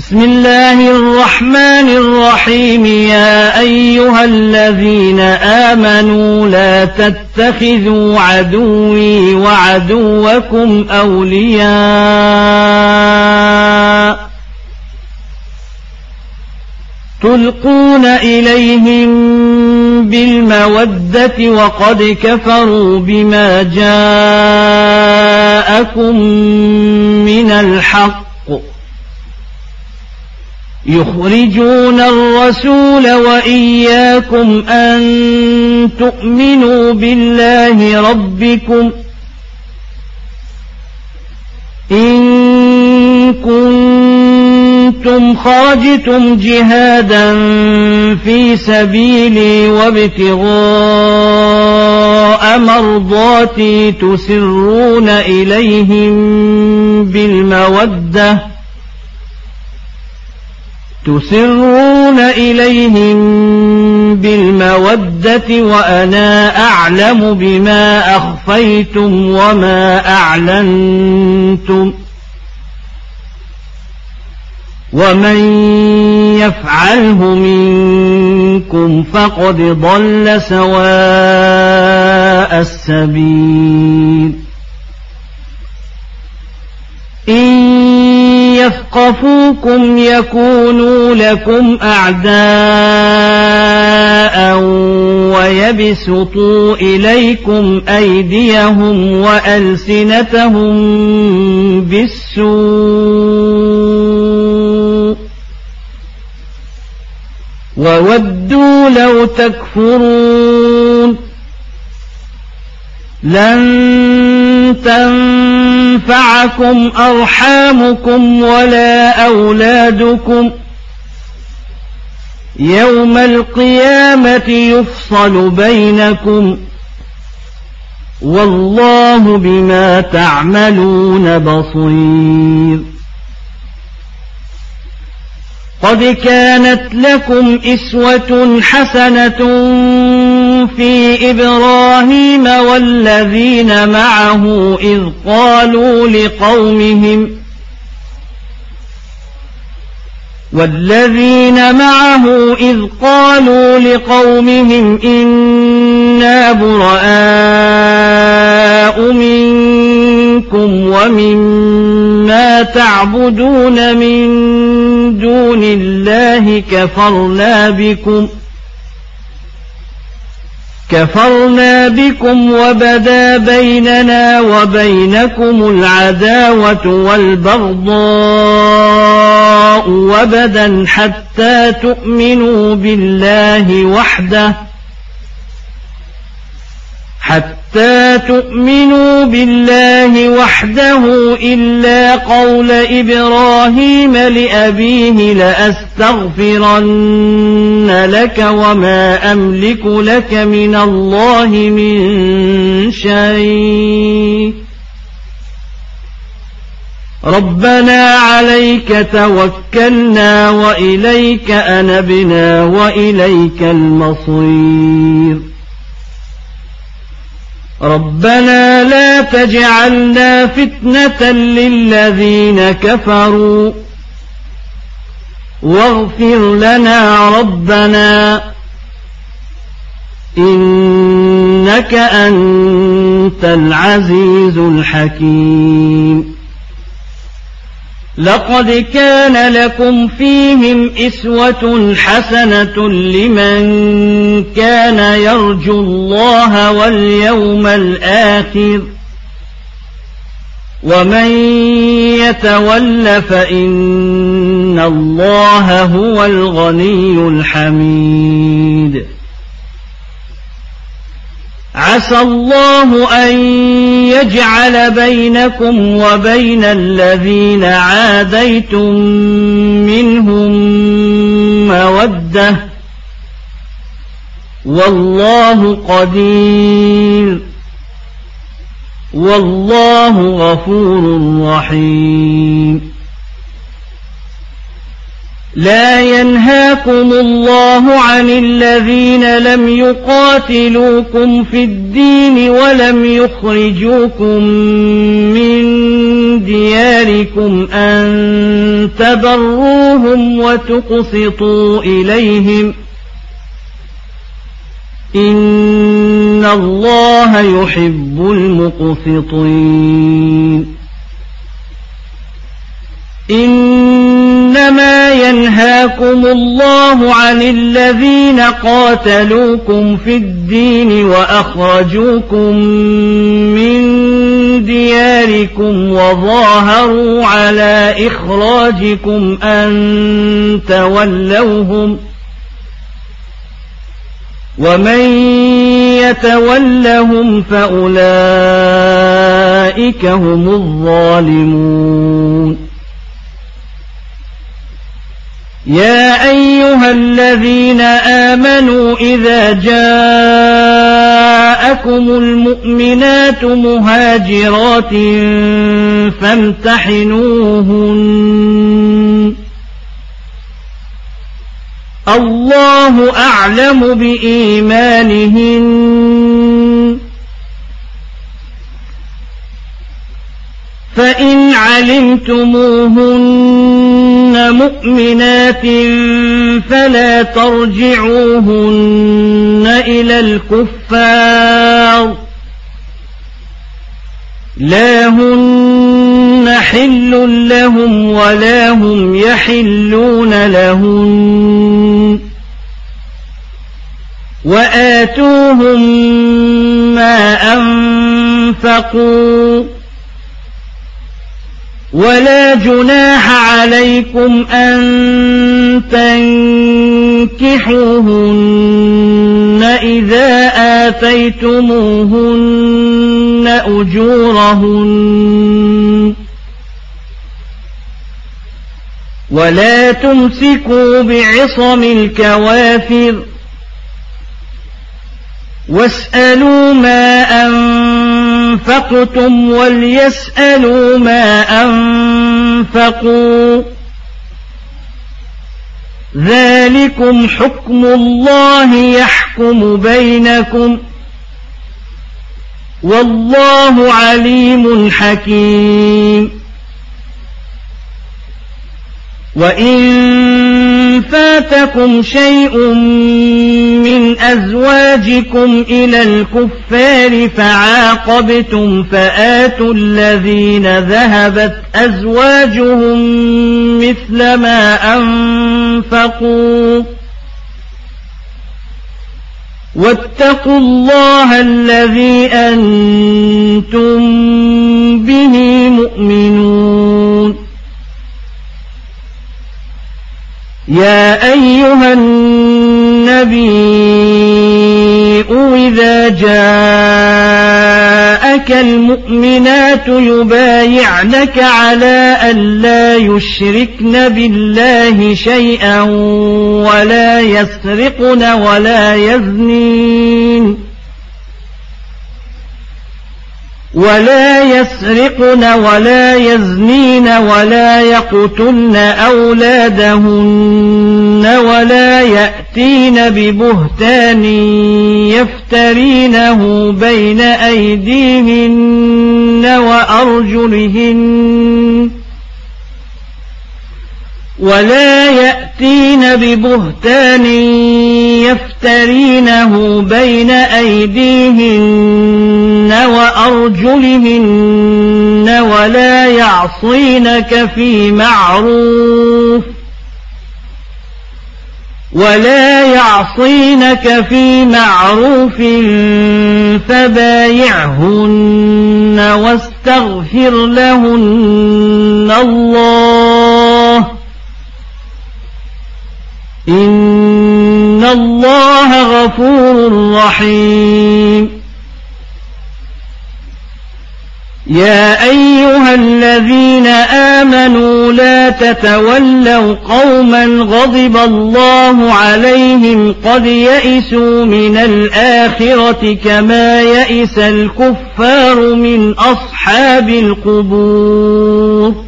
بسم الله الرحمن الرحيم. يا أيها الذين آمنوا لا تتخذوا عدوي وعدوكم أولياء تلقون إليهم بالمودة وقد كفروا بما جاءكم من الحق يخرجون الرسول وإياكم أن تؤمنوا بالله ربكم إن كنتم خرجتم جهادا في سبيلي وابتغاء مرضاتي تسرون إليهم بالمودة وأنا أعلم بما أخفيتم وما أعلنتم ومن يفعله منكم فقد ضل سواء السبيل. إن يثقفوكم يكونوا لكم أعداء ويبسطوا إليكم أيديهم وألسنتهم بالسوء وودوا لو تكفرون. لن تنفعكم أرحامكم ولا أولادكم يوم القيامة يفصل بينكم والله بما تعملون بصير. قد كانت لكم إسوة حسنة في إبراهيم والذين معه إذ قالوا لقومهم إنا براء منكم ومما تعبدون من دون الله كفرنا بكم وبدا بيننا وبينكم العداوة والبغضاء وبدا حتى تؤمنوا بالله وحده إلا قول إبراهيم لأبيه لأستغفرن لك وما أملك لك من الله من شيء ربنا عليك توكلنا وإليك أنبنا وإليك المصير. ربنا لا تجعلنا فتنة للذين كفروا واغفر لنا ربنا إنك أنت العزيز الحكيم. لقد كان لكم فيهم إسوة حسنة لمن كان يرجو الله واليوم الآخر ومن يتول فإن الله هو الغني الحميد. عسى الله أن يجعل بينكم وبين الذين عاديتم منهم مودة والله قدير والله غفور رحيم. لا ينهاكم الله عن الذين لم يقاتلوكم في الدين ولم يخرجوكم من دياركم أن تبروهم وتقسطوا إليهم إن الله يحب المقسطين إنما ينهاكم الله عن الذين قاتلوكم في الدين وأخرجوكم من دياركم وظاهروا على إخراجكم أن تولوهم ومن يتولهم فأولئك هم الظالمون يا أيها الذين آمنوا إذا جاءكم المؤمنات مهاجرات فامتحنوهن الله أعلم بإيمانهن فإن علمتموهن مؤمنات فلا ترجعوهن إلى الكفار لا هن حل لهم ولا هم يحلون لهن وآتوهم ما أنفقوا ولا جناح عليكم أن تنكحوهن إذا آتيتموهن أجورهن ولا تمسكوا بعصم الكوافر واسألوا ما أنفقتم وليسألوا ما أنفقوا ذلكم حكم الله يحكم بينكم والله عليم حكيم وإن فاتكم شيء من أزواجكم إلى الكفار فعاقبتم فآتوا الذين ذهبت أزواجهم مثل ما أنفقوا واتقوا الله الذي أنتم به مؤمنون يا أيها النبي إذا جاءك المؤمنات يبايعنك على أن لا يشركن بالله شيئا ولا يسرقن ولا يزنين ولا يقتلن أولادهن ولا يأتين ببهتان يفترينه بين أيديهن وأرجلهن ولا يعصينك في معروف فبايعهن واستغفر لهن الله إن الله غفور رحيم يا أيها الذين آمنوا لا تتولوا قوما غضب الله عليهم قد يئسوا من الآخرة كما يئس الكفار من أصحاب القبور